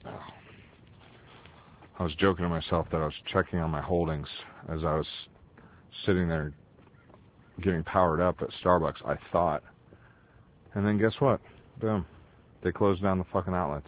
I was joking to myself that I was checking on my holdings as I was sitting there getting powered up at Starbucks, I thought. And then guess what? Boom. They closed down the fucking outlets.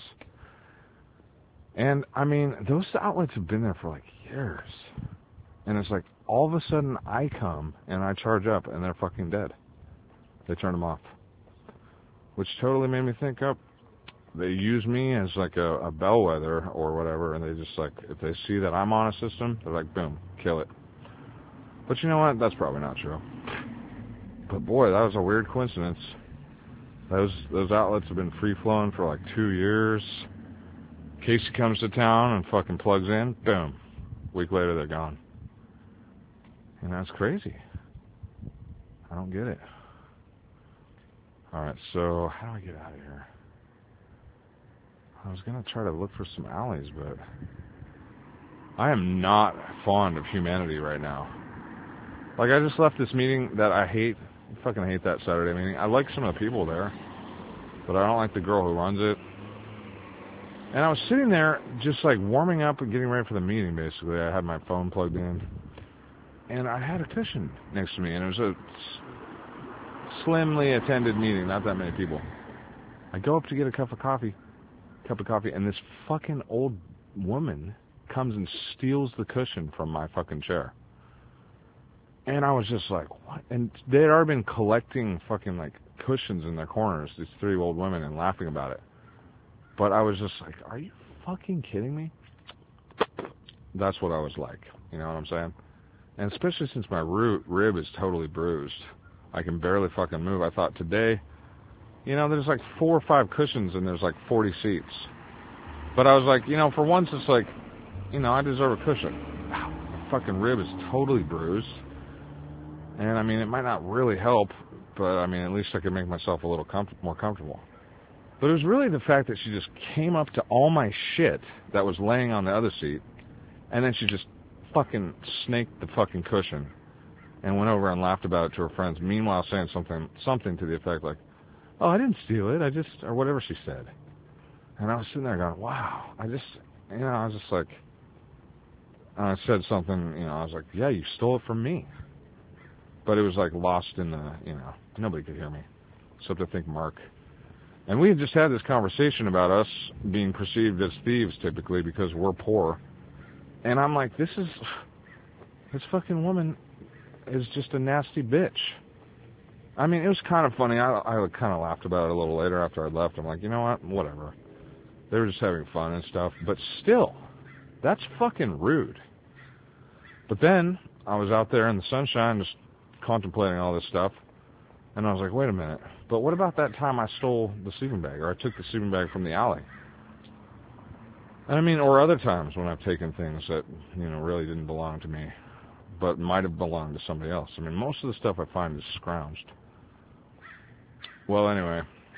And, I mean, those outlets have been there for, like, years. And it's like, all of a sudden, I come and I charge up and they're fucking dead. They turn them off. Which totally made me think up. They use me as, like, a bellwether or whatever, and they just, like, if they see that I'm on a system, they're like, boom, kill it. But you know what? That's probably not true. But, boy, that was a weird coincidence. Those outlets have been free-flowing for, like, 2 years. Casey comes to town and fucking plugs in, boom. A week later, they're gone. And that's crazy. I don't get it. Alright, so how do I get out of here? I was going to try to look for some alleys, but I am not fond of humanity right now. Like, I just left this meeting that I hate. I fucking hate that Saturday meeting. I like some of the people there, but I don't like the girl who runs it. And I was sitting there just like warming up and getting ready for the meeting, basically. I had my phone plugged in. And I had a cushion next to me, and it was a slimly attended meeting, not that many people. I go up to get a cup of coffee, and this fucking old woman comes and steals the cushion from my fucking chair. And I was just like, what? And they had already been collecting fucking like cushions in their corners, these 3 old women, and laughing about it. But I was just like, are you fucking kidding me? That's what I was like, you know what I'm saying? And especially since my rib is totally bruised. I can barely fucking move. I thought today, you know, there's like 4 or 5 cushions and there's like 40 seats. But I was like, you know, for once it's like, you know, I deserve a cushion. Wow, my fucking rib is totally bruised. And I mean, it might not really help, but I mean, at least I could make myself a little more comfortable. But it was really the fact that she just came up to all my shit that was laying on the other seat, and then she just fucking snaked the fucking cushion and went over and laughed about it to her friends, meanwhile saying something to the effect like, oh, I didn't steal it, or whatever she said. And I was sitting there going, wow, I was just like, I said something, you know, I was like, yeah, you stole it from me. But it was like lost in the, you know, nobody could hear me, except I think Mark. And we had just had this conversation about us being perceived as thieves typically because we're poor. And I'm like, this fucking woman is just a nasty bitch. I mean, it was kind of funny. I kind of laughed about it a little later after I left. I'm like, you know what? Whatever. They were just having fun and stuff. But still, that's fucking rude. But then I was out there in the sunshine just contemplating all this stuff. And I was like, wait a minute. But what about that time I stole the sleeping bag, or I took the sleeping bag from the alley? And I mean, or other times when I've taken things that, you know, really didn't belong to me, but might have belonged to somebody else. I mean, most of the stuff I find is scrounged. Well, anyway.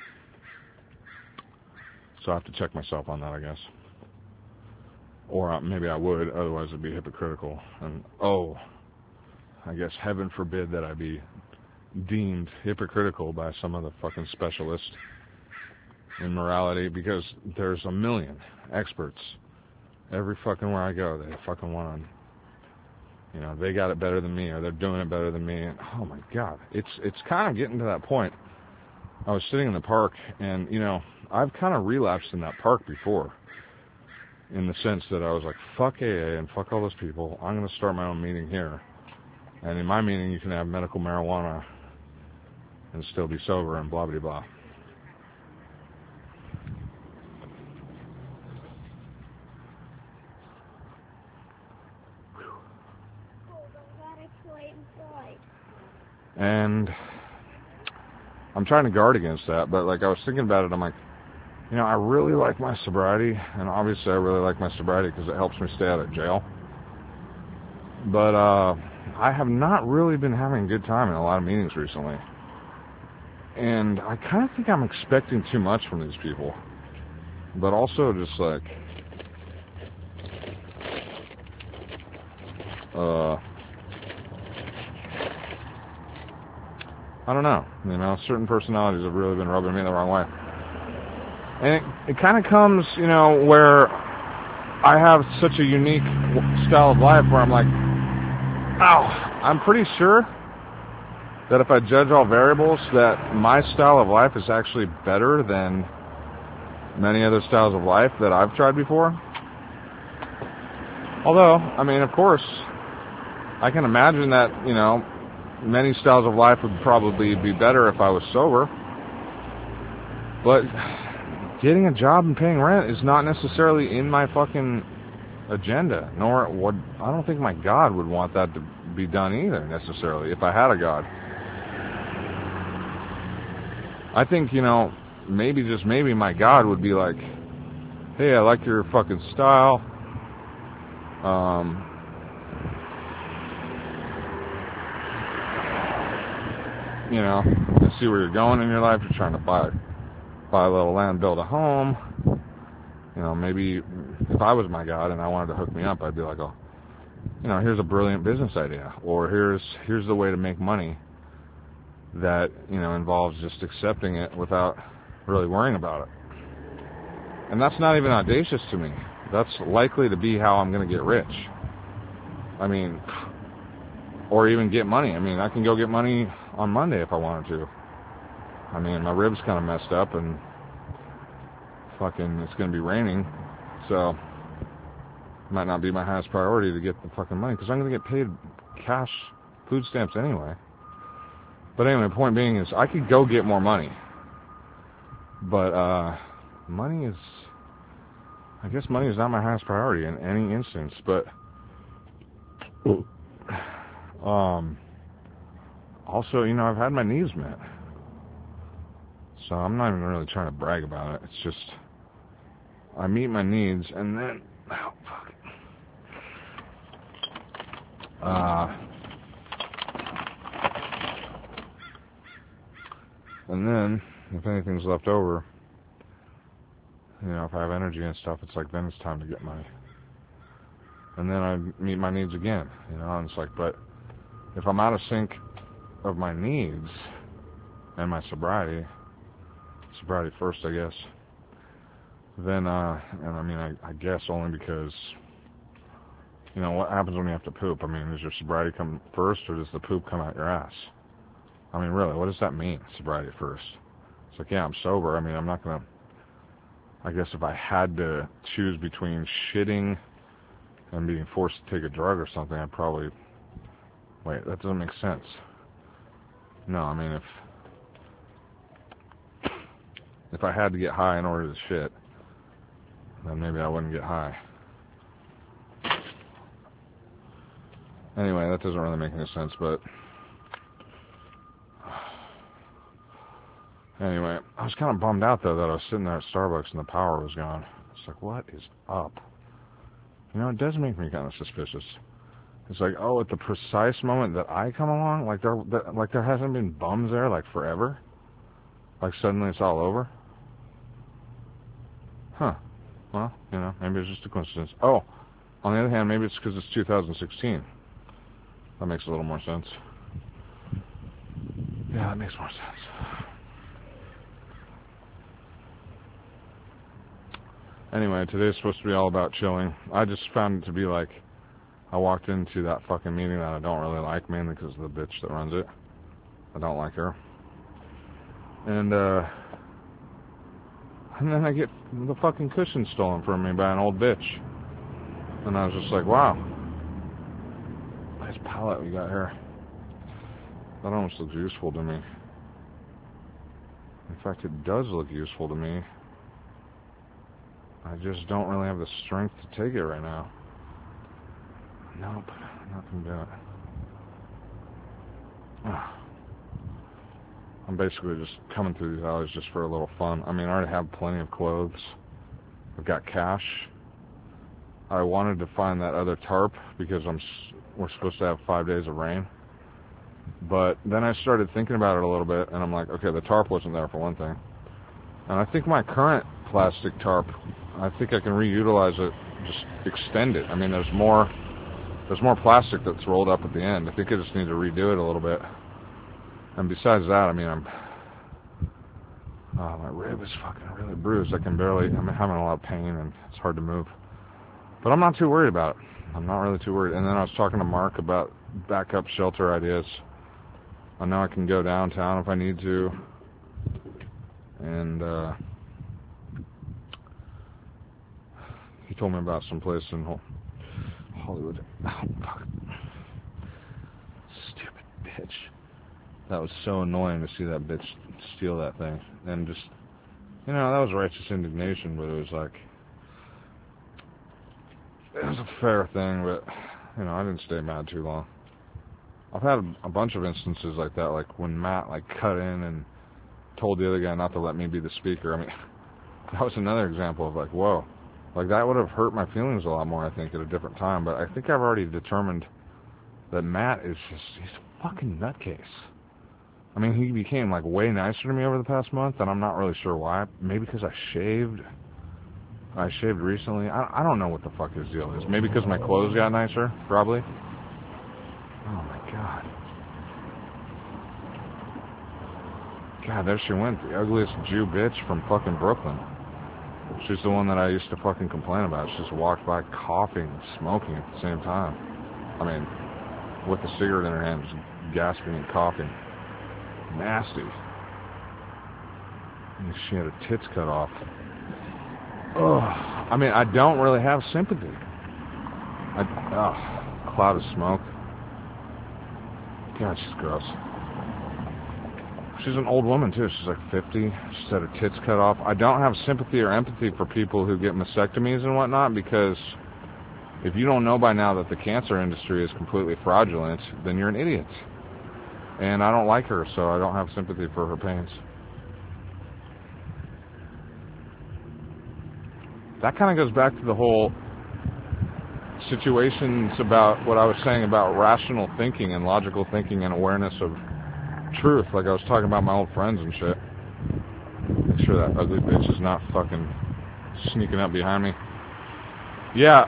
So I have to check myself on that, I guess. Or maybe I would, otherwise it'd be hypocritical. And, I guess heaven forbid that I be deemed hypocritical by some of the fucking specialists in morality, because there's a million experts every fucking where I go. They fucking want to, you know, they got it better than me, or they're doing it better than me. And oh my God, it's kind of getting to that point. I was sitting in the park, and you know, I've kind of relapsed in that park before, in the sense that I was like, fuck AA and fuck all those people. I'm going to start my own meeting here, and in my meeting you can have medical marijuana and still be sober and blah, blah, blah. And I'm trying to guard against that, but like I was thinking about it, I'm like, you know, I really like my sobriety, and obviously I really like my sobriety because it helps me stay out of jail. But I have not really been having a good time in a lot of meetings recently. And I kind of think I'm expecting too much from these people. But also just like, I don't know. You know, certain personalities have really been rubbing me the wrong way. And it kind of comes, you know, where I have such a unique style of life where I'm like, ow, I'm pretty sure that if I judge all variables, that my style of life is actually better than many other styles of life that I've tried before. Although, I mean, of course, I can imagine that, you know, many styles of life would probably be better if I was sober. But getting a job and paying rent is not necessarily in my fucking agenda. Nor would, I don't think my God would want that to be done either, necessarily, if I had a God. I think, you know, maybe, just maybe, my God would be like, hey, I like your fucking style. You know, I see where you're going in your life. You're trying to buy a little land, build a home. You know, maybe if I was my God and I wanted to hook me up, I'd be like, oh, you know, here's a brilliant business idea, or here's the way to make money that, you know, involves just accepting it without really worrying about it. And that's not even audacious to me. That's likely to be how I'm going to get rich. I mean, or even get money. I mean, I can go get money on Monday if I wanted to. I mean, my rib's kind of messed up and fucking it's going to be raining, so it might not be my highest priority to get the fucking money because I'm going to get paid cash food stamps anyway. But anyway, the point being is I could go get more money. But money is, I guess money is not my highest priority in any instance. But also, you know, I've had my needs met. So I'm not even really trying to brag about it. It's just I meet my needs and then, oh fuck. And then, if anything's left over, you know, if I have energy and stuff, it's like, then it's time to get money. And then I meet my needs again, you know, and it's like, but if I'm out of sync of my needs and my sobriety first, I guess, then, and I mean, I guess only because, you know, what happens when you have to poop? I mean, does your sobriety come first or does the poop come out your ass? I mean, really, what does that mean, sobriety first? It's like, yeah, I'm sober. I mean, I'm not going to, I guess if I had to choose between shitting and being forced to take a drug or something, I'd probably, wait, that doesn't make sense. No, I mean, if I had to get high in order to shit, then maybe I wouldn't get high. Anyway, that doesn't really make any sense, but anyway, I was kind of bummed out, though, that I was sitting there at Starbucks and the power was gone. It's like, what is up? You know, it does make me kind of suspicious. It's like, oh, at the precise moment that I come along, like there hasn't been bums there, like, forever? Like, suddenly it's all over? Huh. Well, you know, maybe it's just a coincidence. Oh, on the other hand, maybe it's because it's 2016. That makes a little more sense. Yeah, that makes more sense. Anyway, today's supposed to be all about chilling. I just found it to be like, I walked into that fucking meeting that I don't really like, mainly because of the bitch that runs it. I don't like her. And then I get the fucking cushion stolen from me by an old bitch. And I was just like, wow. Nice palette we got here. That almost looks useful to me. In fact, it does look useful to me. I just don't really have the strength to take it right now. Nope, not gonna do it. I'm basically just coming through these alleys just for a little fun. I mean, I already have plenty of clothes. I've got cash. I wanted to find that other tarp because we're supposed to have 5 days of rain. But then I started thinking about it a little bit, and I'm like, okay, the tarp wasn't there for one thing. And I think my current plastic tarp, I think I can reutilize it, just extend it. I mean, there's more plastic that's rolled up at the end. I think I just need to redo it a little bit. And besides that, I mean, Oh, my rib is fucking really bruised. I'm having a lot of pain and it's hard to move. But I'm not too worried about it. I'm not really too worried. And then I was talking to Mark about backup shelter ideas. I know I can go downtown if I need to. And he told me about some place in Hollywood. Oh, fuck. Stupid bitch. That was so annoying to see that bitch steal that thing. And just, that was righteous indignation, but it was like, it was a fair thing, but, I didn't stay mad too long. I've had a bunch of instances like that, like when Matt, cut in and told the other guy not to let me be the speaker. I mean, that was another example of, whoa. That would have hurt my feelings a lot more, I think, at a different time, but I think I've already determined that Matt is he's a fucking nutcase. I mean, he became, way nicer to me over the past month, and I'm not really sure why. Maybe because I shaved. I shaved recently. I don't know what the fuck his deal is. Maybe because my clothes got nicer, probably. Oh, my God. God, there she went, the ugliest Jew bitch from fucking Brooklyn. She's the one that I used to fucking complain about. She just walked by coughing and smoking at the same time. I mean, with a cigarette in her hand, just gasping and coughing. Nasty. And she had her tits cut off. Ugh. I mean, I don't really have sympathy. Cloud of smoke. God, she's gross. She's an old woman, too. She's 50. She's had her tits cut off. I don't have sympathy or empathy for people who get mastectomies and whatnot, because if you don't know by now that the cancer industry is completely fraudulent, then you're an idiot. And I don't like her, so I don't have sympathy for her pains. That kind of goes back to the whole situations about what I was saying about rational thinking and logical thinking and awareness of truth. I was talking about my old friends and shit. Make sure that ugly bitch is not fucking sneaking up behind me. Yeah,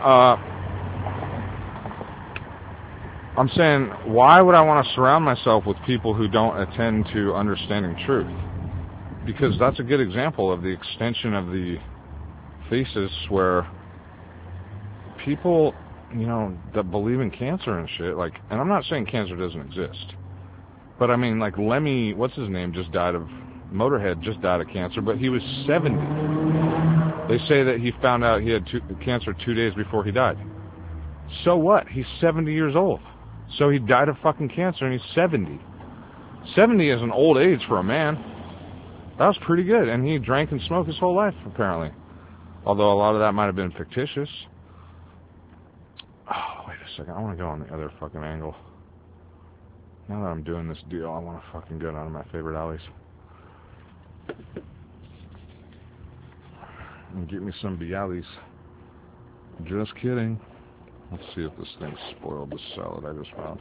I'm saying, why would I want to surround myself with people who don't attend to understanding truth? Because that's a good example of the extension of the thesis where people, that believe in cancer and shit, and I'm not saying cancer doesn't exist, but I mean, Lemmy, what's his name, Motorhead just died of cancer, but he was 70. They say that he found out he had cancer 2 days before he died. So what? He's 70 years old. So he died of fucking cancer and he's 70. 70 is an old age for a man. That was pretty good. And he drank and smoked his whole life, apparently. Although a lot of that might have been fictitious. Oh, wait a second. I want to go on the other fucking angle. Now that I'm doing this deal, I want to fucking go down to my favorite alleys. And get me some Bialys. Just kidding. Let's see if this thing spoiled the salad I just found.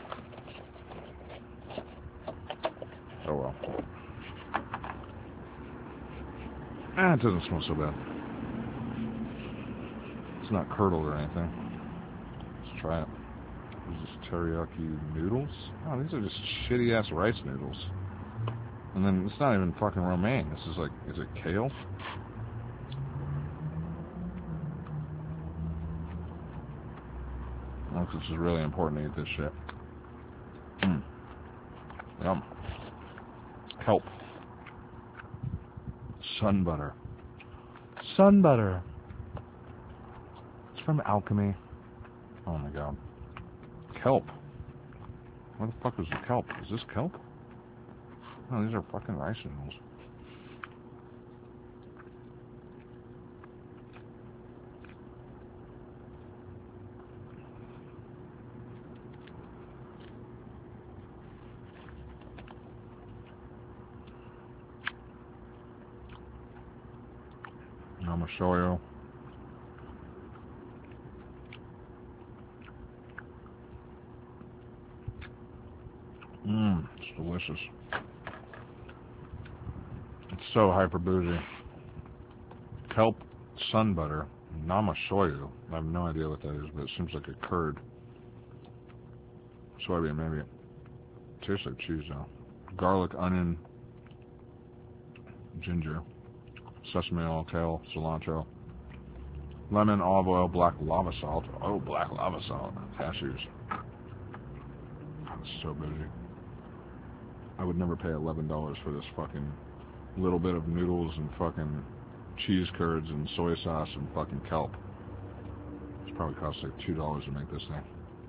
Oh well. It doesn't smell so bad. It's not curdled or anything. Let's try it. These are just teriyaki noodles. Oh, these are just shitty ass rice noodles. And then it's not even fucking romaine. This is is it kale? This is really important to eat this shit. Yum. Kelp. Sun butter. Sun butter. It's from Alchemy. Oh my god. Kelp. Where the fuck is the kelp? Is this kelp? No, these are fucking rice noodles. I'm gonna show you. It's delicious. It's so hyper bougie. Kelp sun butter, namashoyu. I have no idea what that is, but it seems like a curd. Soybean, maybe. It tastes like cheese though. Garlic, onion, ginger, sesame oil, kale, cilantro, lemon, olive oil, black lava salt. Oh, black lava salt. Cashews. That's so bougie. I would never pay $11 for this fucking little bit of noodles and fucking cheese curds and soy sauce and fucking kelp. It's probably cost like $2 to make this thing.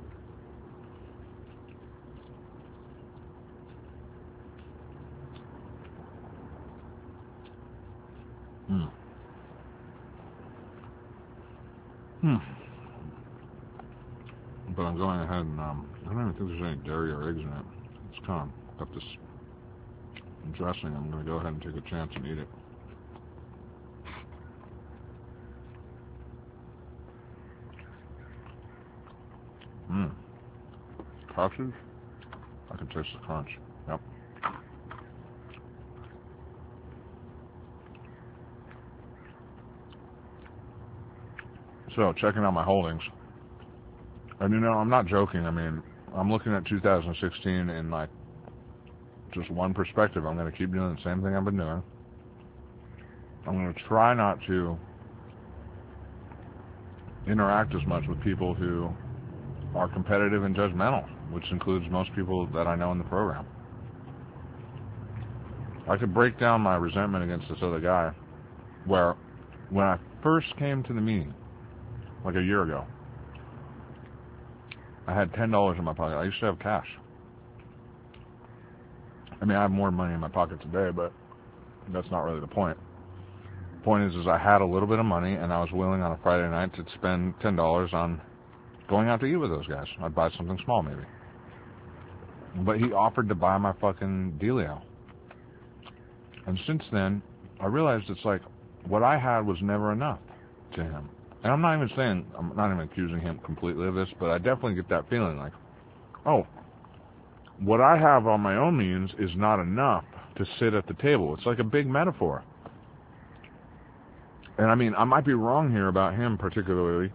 But I'm going ahead and I don't even think there's any dairy or eggs in it. It's kind of got this dressing. I'm going to go ahead and take a chance and eat it. Cashews? I can taste the crunch. Yep. So, checking out my holdings. And you know, I'm not joking. I mean, I'm looking at 2016 in like just one perspective. I'm going to keep doing the same thing I've been doing. I'm going to try not to interact as much with people who are competitive and judgmental, which includes most people that I know in the program. I could break down my resentment against this other guy where when I first came to the meeting, like a year ago, I had $10 in my pocket. I used to have cash. I mean, I have more money in my pocket today, but that's not really the point. The point is I had a little bit of money, and I was willing on a Friday night to spend $10 on going out to eat with those guys. I'd buy something small, maybe. But he offered to buy my fucking dealio. And since then, I realized it's like, what I had was never enough to him. And I'm not even accusing him completely of this, but I definitely get that feeling like, oh, what I have on my own means is not enough to sit at the table. It's like a big metaphor. And I mean, I might be wrong here about him particularly,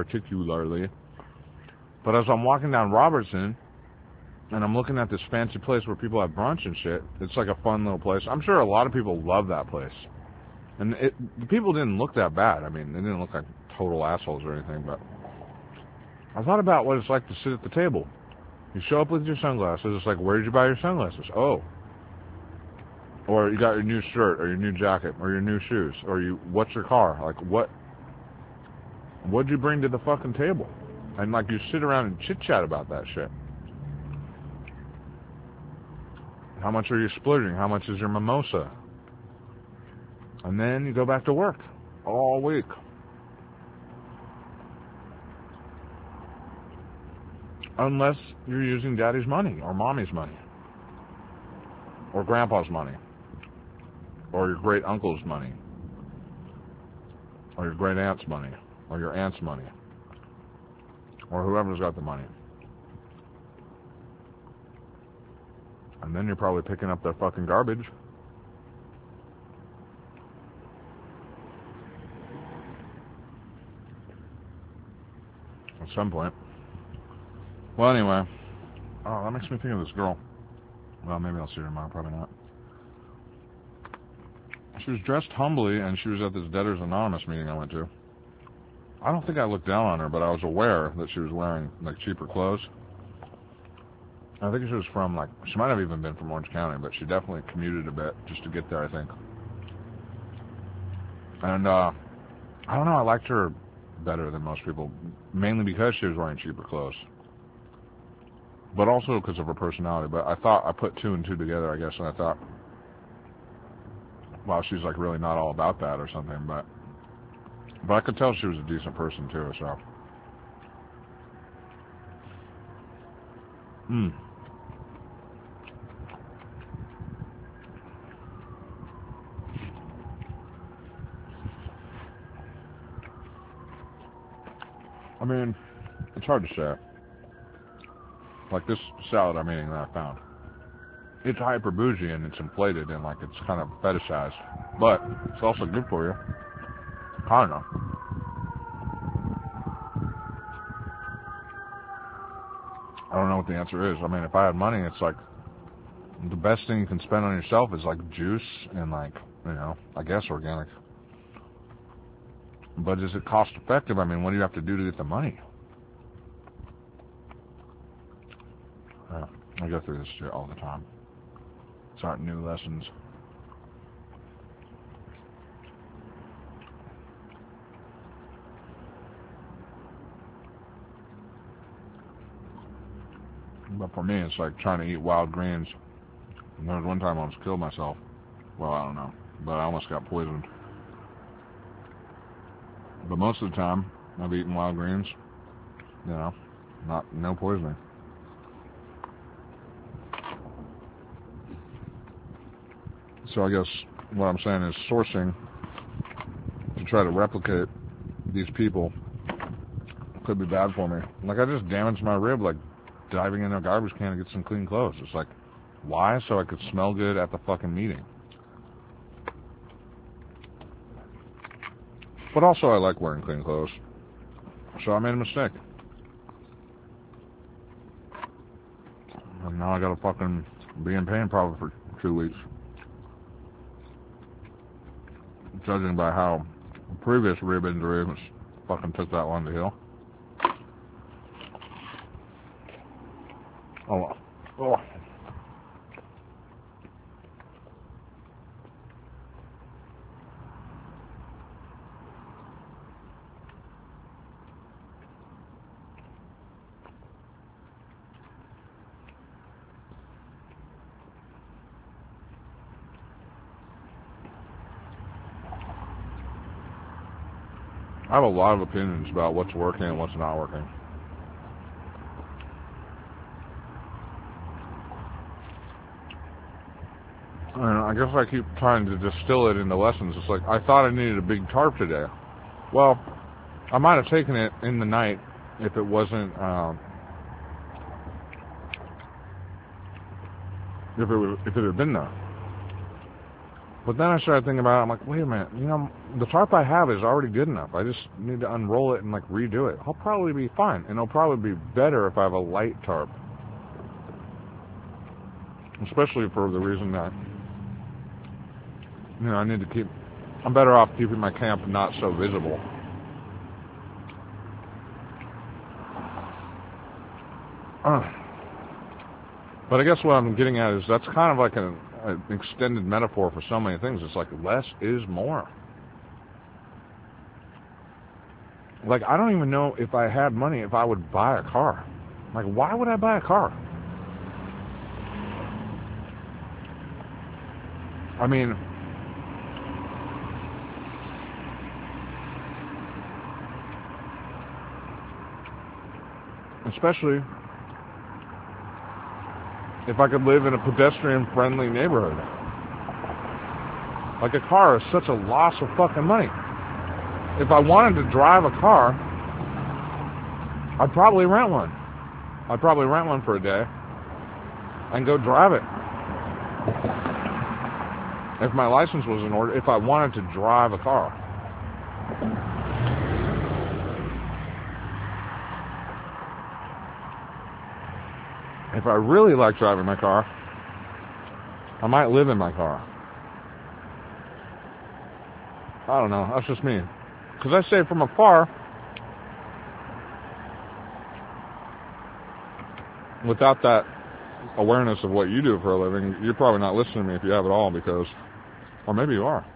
but as I'm walking down Robertson, and I'm looking at this fancy place where people have brunch and shit, it's like a fun little place. I'm sure a lot of people love that place. And the people didn't look that bad. I mean, they didn't look like total assholes or anything, but I thought about what it's like to sit at the table. You show up with your sunglasses. It's like, where did you buy your sunglasses? Oh. Or you got your new shirt, or your new jacket, or your new shoes, or what's your car? Like, what'd you bring to the fucking table? And like, you sit around and chit-chat about that shit. How much are you splurging? How much is your mimosa? And then you go back to work all week. Unless you're using daddy's money, or mommy's money, or grandpa's money, or your great uncle's money, or your great aunt's money, or your aunt's money, or whoever's got the money. And then you're probably picking up their fucking garbage. At some point. Well, anyway. Oh, that makes me think of this girl. Well, maybe I'll see her tomorrow. Probably not. She was dressed humbly, and she was at this Debtors Anonymous meeting I went to. I don't think I looked down on her, but I was aware that she was wearing, like, cheaper clothes. I think she was from, like, she might have even been from Orange County, but she definitely commuted a bit just to get there, I think. And, I don't know, I liked her better than most people, mainly because she was wearing cheaper clothes. But also because of her personality. But I thought, I put two and two together, I guess, and I thought, well, she's, like, really not all about that or something, but I could tell she was a decent person, too, so. I mean, it's hard to say. Like this salad I'm eating that I found. It's hyper bougie and it's inflated and like it's kind of fetishized. But it's also good for you. I don't know. I don't know what the answer is. I mean, if I had money, it's like the best thing you can spend on yourself is like juice and like I guess organic. But is it cost effective? I mean, what do you have to do to get the money? I go through this shit all the time. It's our new lessons. But for me, it's like trying to eat wild greens. And there was one time I almost killed myself. Well, I don't know. But I almost got poisoned. But most of the time, I've eaten wild greens. No poisoning. So I guess what I'm saying is sourcing to try to replicate these people could be bad for me. Like, I just damaged my rib, like, diving in a garbage can to get some clean clothes. It's like, why? So I could smell good at the fucking meeting. But also I like wearing clean clothes. So I made a mistake. And now I gotta fucking be in pain probably for 2 weeks. Judging by how the previous rib injury fucking took that long to heal. Oh. I have a lot of opinions about what's working and what's not working. And I guess I keep trying to distill it into lessons. It's like, I thought I needed a big tarp today. Well, I might have taken it in the night if it wasn't, if it had been there. But then I started thinking about it. I'm like, wait a minute, the tarp I have is already good enough. I just need to unroll it and like redo it. I'll probably be fine, and it'll probably be better if I have a light tarp. Especially for the reason that, I need to keep, I'm better off keeping my camp not so visible. But I guess what I'm getting at is that's kind of like an extended metaphor for so many things. It's like less is more. Like, I don't even know if I had money if I would buy a car. Like, why would I buy a car? I mean, especially if I could live in a pedestrian-friendly neighborhood. Like, a car is such a loss of fucking money. If I wanted to drive a car, I'd probably rent one. I'd probably rent one for a day and go drive it. If my license was in order, if I wanted to drive a car. If I really like driving my car, I might live in my car. I don't know. That's just me. Because I say from afar, without that awareness of what you do for a living, you're probably not listening to me if you have it all, because, or maybe you are.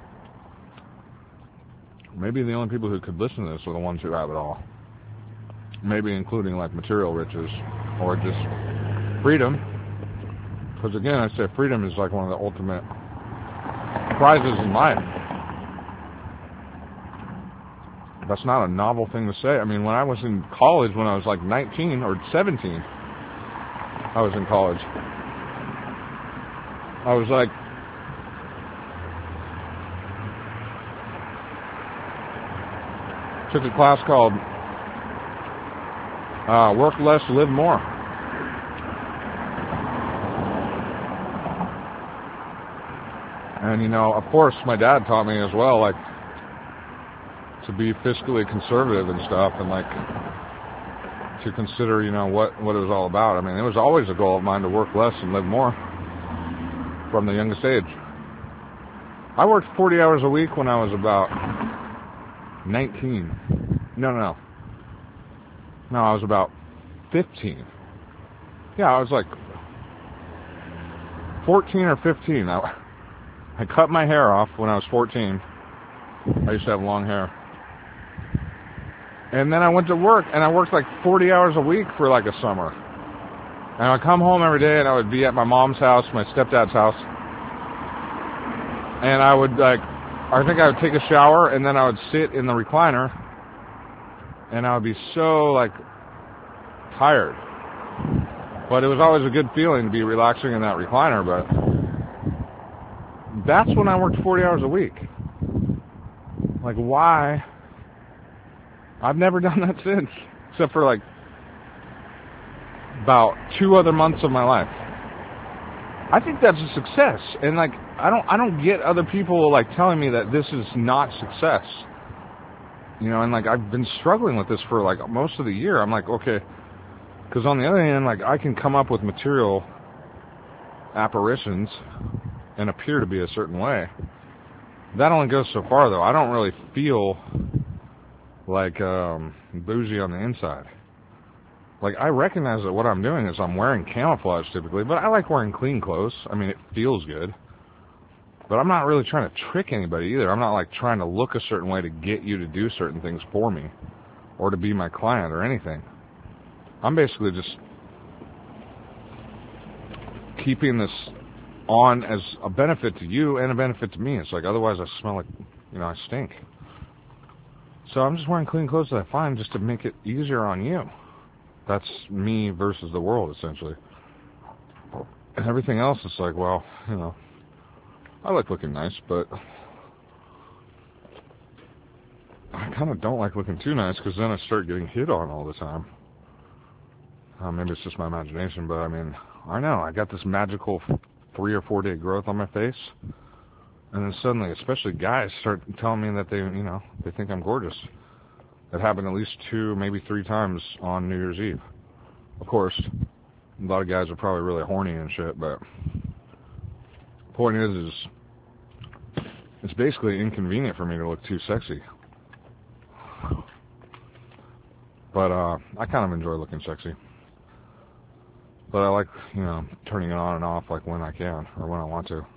Maybe the only people who could listen to this are the ones who have it all. Maybe including like material riches or just freedom. Because again, I say freedom is like one of the ultimate prizes in life. That's not a novel thing to say. I mean, when I was in college, when I was like 19 or 17, I was in college. I was like, took a class called Work Less, Live More. And, of course, my dad taught me as well, like, to be fiscally conservative and stuff, and, like, to consider, what it was all about. I mean, it was always a goal of mine to work less and live more from the youngest age. I worked 40 hours a week when I was about 19. No, I was about 15. Yeah, I was like 14 or 15. I cut my hair off when I was 14. I used to have long hair. And then I went to work, and I worked like 40 hours a week for like a summer. And I'd come home every day, and I would be at my mom's house, my stepdad's house. And I would I think I would take a shower, and then I would sit in the recliner, and I would be so like tired. But it was always a good feeling to be relaxing in that recliner. But that's when I worked 40 hours a week. Like, why? I've never done that since, except for like about 2 other months of my life. I think that's a success, and like I don't get other people like telling me that this is not success. You know, and like I've been struggling with this for like most of the year. I'm like, okay, because on the other hand, like I can come up with material apparitions and appear to be a certain way. That only goes so far, though. I don't really feel like bougie on the inside. Like, I recognize that what I'm doing is I'm wearing camouflage typically, but I like wearing clean clothes. I mean, it feels good. But I'm not really trying to trick anybody either. I'm not like trying to look a certain way to get you to do certain things for me or to be my client or anything. I'm basically just keeping this on as a benefit to you and a benefit to me. It's like, otherwise I smell like, I stink. So I'm just wearing clean clothes that I find just to make it easier on you. That's me versus the world, essentially. And everything else is like, well, I like looking nice, but I kind of don't like looking too nice because then I start getting hit on all the time. Maybe it's just my imagination, but I mean, I know. I got this magical 3 or 4 day growth on my face, and then suddenly, especially guys, start telling me that they think I'm gorgeous. It happened at least 2, maybe 3 times on New Year's Eve. Of course, a lot of guys are probably really horny and shit, but the point is it's basically inconvenient for me to look too sexy. But I kind of enjoy looking sexy. But I like, turning it on and off like when I can or when I want to.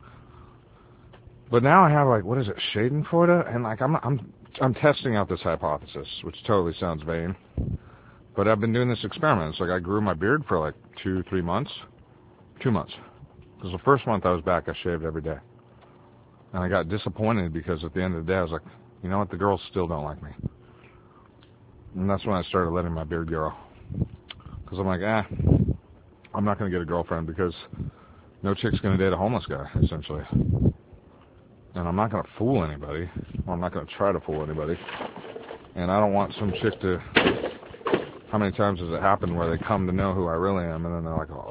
But now I have like, what is it, Schadenfreude? And like I'm testing out this hypothesis, which totally sounds vain. But I've been doing this experiment. It's like I grew my beard for like 2-3 months. 2 months. Because the first month I was back, I shaved every day. And I got disappointed because at the end of the day I was like, you know what, the girls still don't like me. And that's when I started letting my beard grow. Because I'm like, I'm not going to get a girlfriend because no chick's going to date a homeless guy, essentially. And I'm not going to fool anybody. Or I'm not going to try to fool anybody. And I don't want some chick to... How many times has it happened where they come to know who I really am, and then they're like,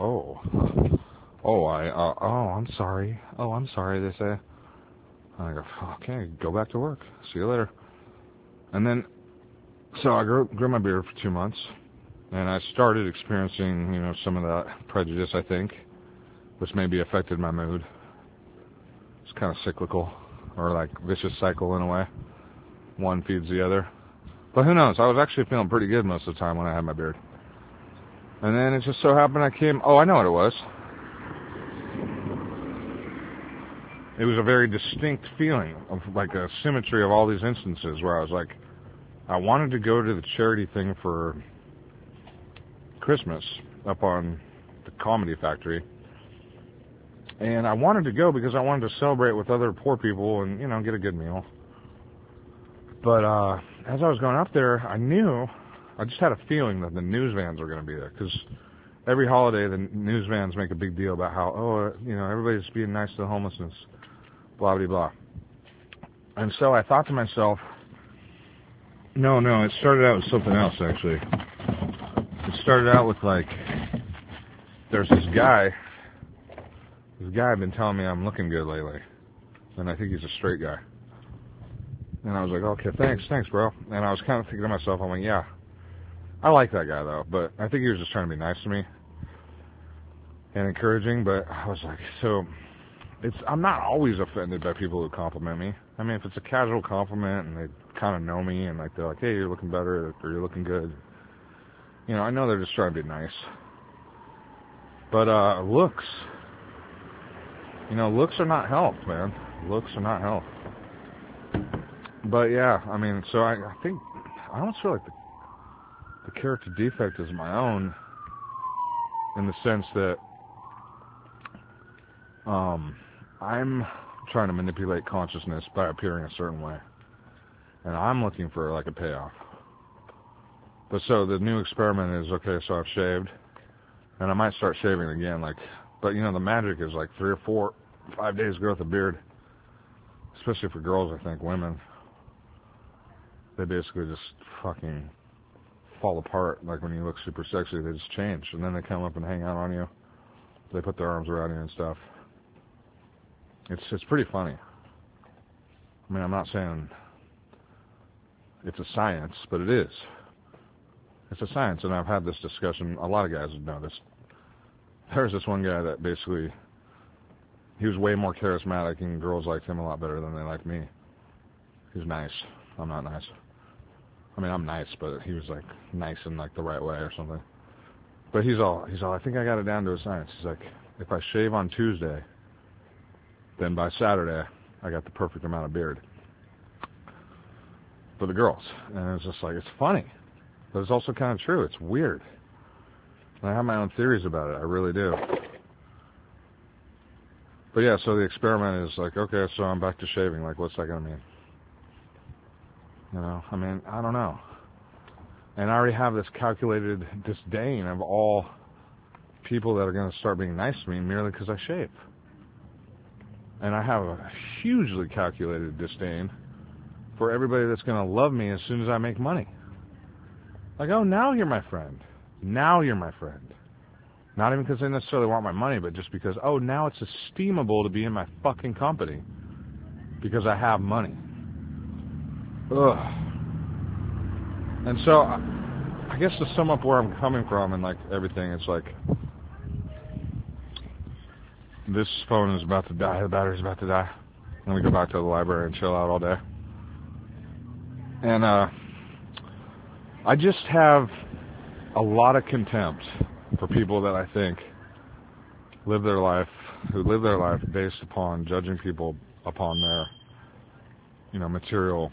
I'm sorry. Oh, I'm sorry, they say. And I go, okay, go back to work. See you later. And then, so I grew my beard for 2 months, and I started experiencing, some of that prejudice, I think, which maybe affected my mood. It's kind of cyclical, or like vicious cycle in a way. One feeds the other. But who knows? I was actually feeling pretty good most of the time when I had my beard. And then it just so happened I know what it was. It was a very distinct feeling of like a symmetry of all these instances where I was like, I wanted to go to the charity thing for Christmas up on the Comedy Factory. And I wanted to go because I wanted to celebrate with other poor people and, get a good meal. But as I was going up there, I just had a feeling that the news vans were going to be there. Because every holiday, the news vans make a big deal about how, everybody's being nice to the homelessness, blah, blah, blah. And so I thought to myself, no, it started out with something else, actually. It started out with, like, there's this guy. This guy had been telling me I'm looking good lately. And I think he's a straight guy. And I was like, okay, thanks, bro. And I was kind of thinking to myself, I'm like, yeah, I like that guy, though. But I think he was just trying to be nice to me and encouraging. But I was like, so I'm not always offended by people who compliment me. I mean, if it's a casual compliment and they kind of know me and like they're like, hey, you're looking better or you're looking good, you know, I know they're just trying to be nice. But looks, you know, looks are not health, man. Looks are not health. But yeah, I mean, so I think I almost feel like the character defect is my own, in the sense that I'm trying to manipulate consciousness by appearing a certain way, and I'm looking for like a payoff. But so the new experiment is, okay, so I've shaved, and I might start shaving again, like, but you know, the magic is like 3 or 4, 5 days growth of beard, especially for girls. I think women, they basically just fucking fall apart. Like when you look super sexy, they just change, and then they come up and hang out on you. They put their arms around you and stuff. It's pretty funny. I mean, I'm not saying it's a science, but it is. It's a science, and I've had this discussion. A lot of guys would know this. There's this one guy that basically, he was way more charismatic, and girls liked him a lot better than they liked me. He's nice. I'm not nice. I mean, I'm nice, but he was like nice in like the right way or something. But he's all, I think I got it down to a science. He's like, if I shave on Tuesday, then by Saturday, I got the perfect amount of beard for the girls. And it's just like, it's funny, but it's also kind of true. It's weird. And I have my own theories about it. I really do. But yeah, so the experiment is like, okay, so I'm back to shaving. Like, what's that going to mean? You know, I mean, I don't know. And I already have this calculated disdain of all people that are going to start being nice to me merely because I shave. And I have a hugely calculated disdain for everybody that's going to love me as soon as I make money. Like, oh, now you're my friend. Now you're my friend. Not even because they necessarily want my money, but just because, oh, now it's esteemable to be in my fucking company because I have money. Ugh. And so, I guess to sum up where I'm coming from and like everything, it's like, this phone is about to die, the battery's about to die. And we go back to the library and chill out all day. And I just have a lot of contempt for people that I think who live their life based upon judging people upon their, you know, material.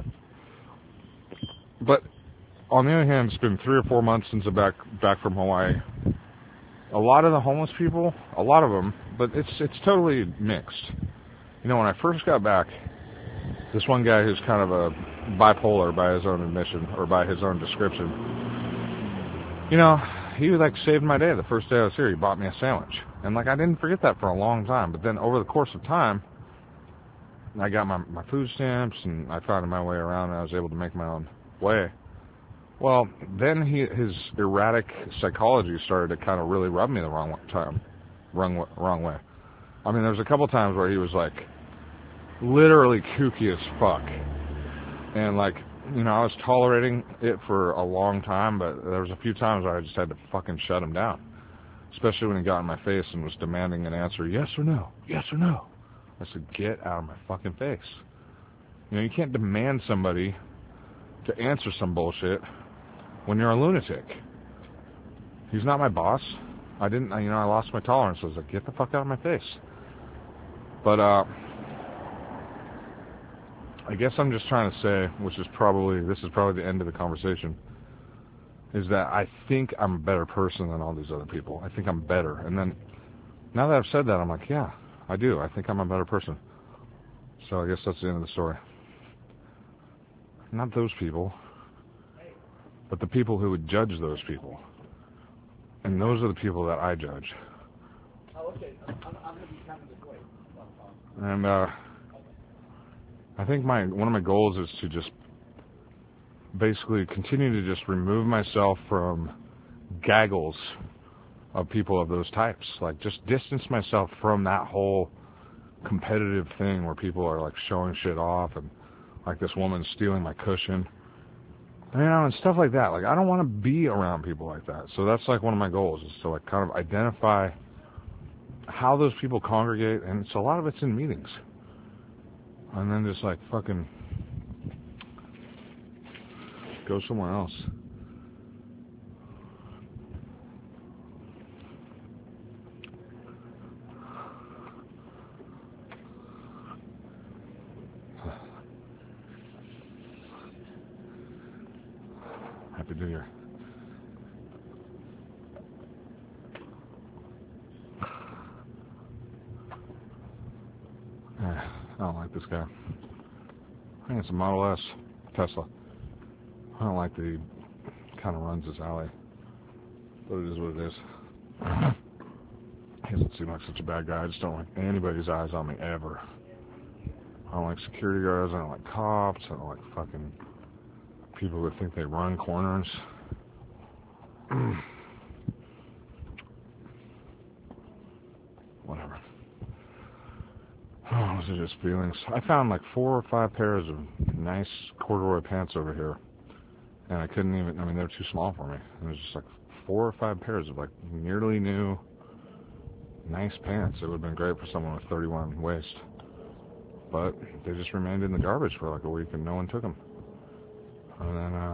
But on the other hand, it's been 3 or 4 months since I'm back from Hawaii. A lot of the homeless people, a lot of them, but it's totally mixed. You know, when I first got back, this one guy who's kind of a bipolar by his own admission, or by his own description, you know, he like saved my day the first day I was here. He bought me a sandwich. And like, I didn't forget that for a long time. But then over the course of time, I got my food stamps, and I found my way around, and I was able to make my own way. Well, then his erratic psychology started to kind of really rub me the wrong way. I mean, there was a couple times where he was like literally kooky as fuck, and like, you know, I was tolerating it for a long time, but there was a few times where I just had to fucking shut him down, especially when he got in my face and was demanding an answer, yes or no, yes or no. I said, get out of my fucking face. You know, you can't demand somebody to answer some bullshit when you're a lunatic. He's not my boss. I lost my tolerance. I was like, get the fuck out of my face. But, I guess I'm just trying to say, this is probably the end of the conversation, is that I think I'm a better person than all these other people. I think I'm better. And then, now that I've said that, I'm like, yeah, I do. I think I'm a better person. So I guess that's the end of the story. Not those people, but the people who would judge those people. And those are the people that I judge. Oh, okay. I'm going to be counting this way. And I think one of my goals is to just basically continue to just remove myself from gaggles of people of those types. Like, just distance myself from that whole competitive thing where people are like showing shit off, and like this woman stealing my cushion, you know, and stuff like that. Like, I don't want to be around people like that. So that's like one of my goals, is to like kind of identify how those people congregate, and it's a lot of it's in meetings. And then just like fucking go somewhere else. Happy New Year. I don't like this guy. I think it's a Model S Tesla. I don't like that he kind of runs this alley. But it is what it is. He doesn't seem like such a bad guy. I just don't like anybody's eyes on me ever. I don't like security guards. I don't like cops. I don't like fucking people that think they run corners. Whatever. Oh, those are just feelings. I found like 4 or 5 pairs of nice corduroy pants over here. And I couldn't even, I mean, they were too small for me. It was just like 4 or 5 pairs of like nearly new, nice pants. It would have been great for someone with 31 waist. But they just remained in the garbage for like a week and no one took them. And then,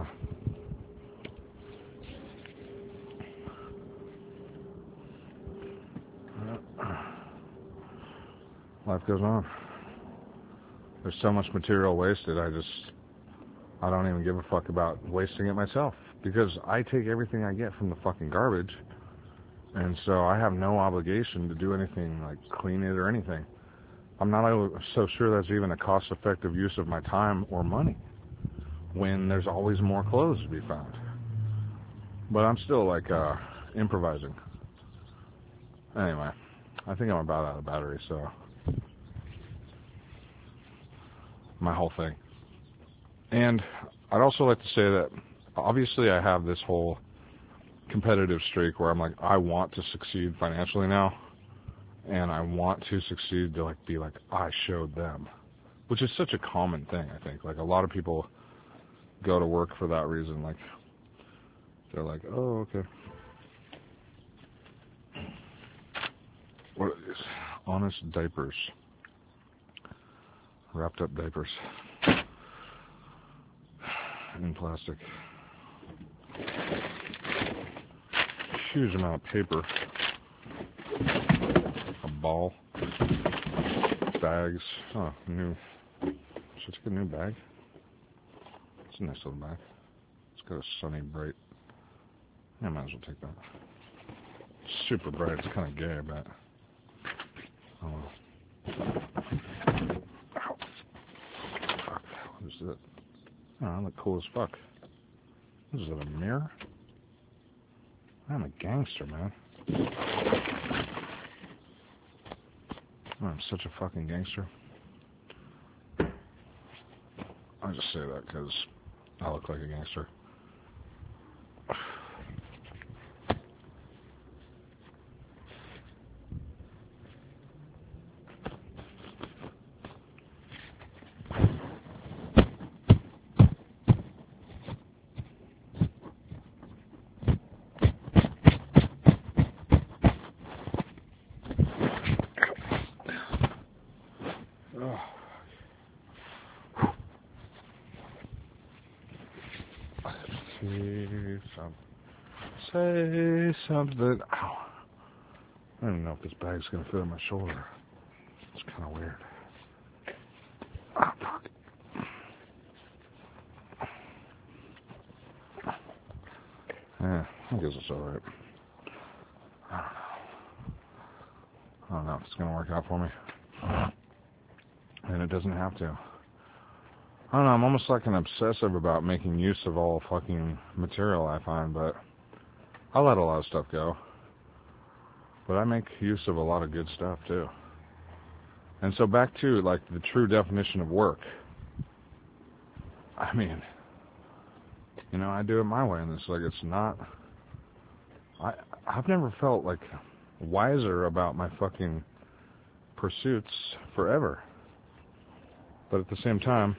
life goes on. There's so much material wasted, I don't even give a fuck about wasting it myself. Because I take everything I get from the fucking garbage. And so I have no obligation to do anything like clean it or anything. I'm not so sure that's even a cost-effective use of my time or money when there's always more clothes to be found. But I'm still like improvising. Anyway, I think I'm about out of battery, so my whole thing. And I'd also like to say that obviously I have this whole competitive streak where I'm like, I want to succeed financially now, and I want to succeed to like be like, I showed them, which is such a common thing. I think like a lot of people go to work for that reason. Like they're like, oh, okay. What are these? Honest diapers. Wrapped up diapers. In plastic. Huge amount of paper. A ball. Bags. Oh, new. Should I take a new bag? It's a nice little bag. It's got a sunny, bright. I might as well take that. Super bright. It's kind of gay, I bet. Oh well. Ow. Fuck. What is it? Oh, I look cool as fuck. What is it, a mirror? I'm a gangster, man. Oh, I'm such a fucking gangster. I just say that because I look like a gangster. Say something. Ow. I don't even know if this bag's going to fit on my shoulder. It's kind of weird. Ah, fuck. Yeah, I guess it's alright. I don't know if it's going to work out for me. And it doesn't have to. I don't know, I'm almost like an obsessive about making use of all fucking material I find, but I let a lot of stuff go. But I make use of a lot of good stuff, too. And so back to, like, the true definition of work. I mean, you know, I do it my way in this. Like, it's not... I've never felt, like, wiser about my fucking pursuits forever. But at the same time,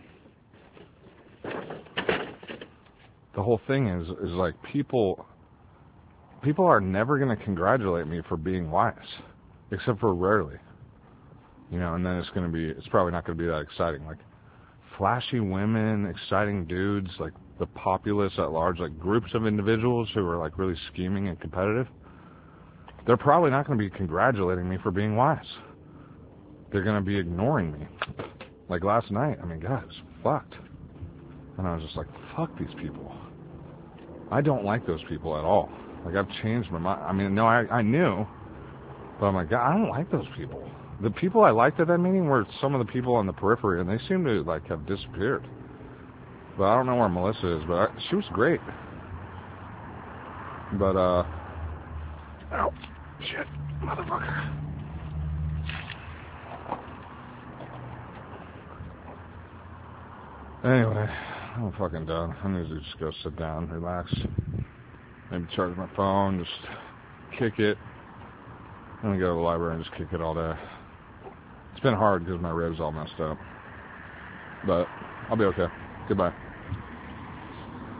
the whole thing is like people are never going to congratulate me for being wise. except for rarely. You know, and then it's probably not going to be that exciting. Like, flashy women, exciting dudes, like the populace at large, like groups of individuals who are like really scheming and competitive, they're probably not going to be congratulating me for being wise. They're going to be ignoring me. Like last night, I mean, God, it was fucked. And I was just like, fuck these people. I don't like those people at all. Like, I've changed my mind. I mean, no, I knew, but I'm like, God, I don't like those people. The people I liked at that meeting were some of the people on the periphery, and they seem to, like, have disappeared. But I don't know where Melissa is, but she was great. But, oh, shit, motherfucker. Anyway, I'm fucking done. I need to just go sit down, relax, maybe charge my phone, just kick it. I'm gonna go to the library and just kick it all day. It's been hard because my ribs all messed up. But I'll be okay. Goodbye.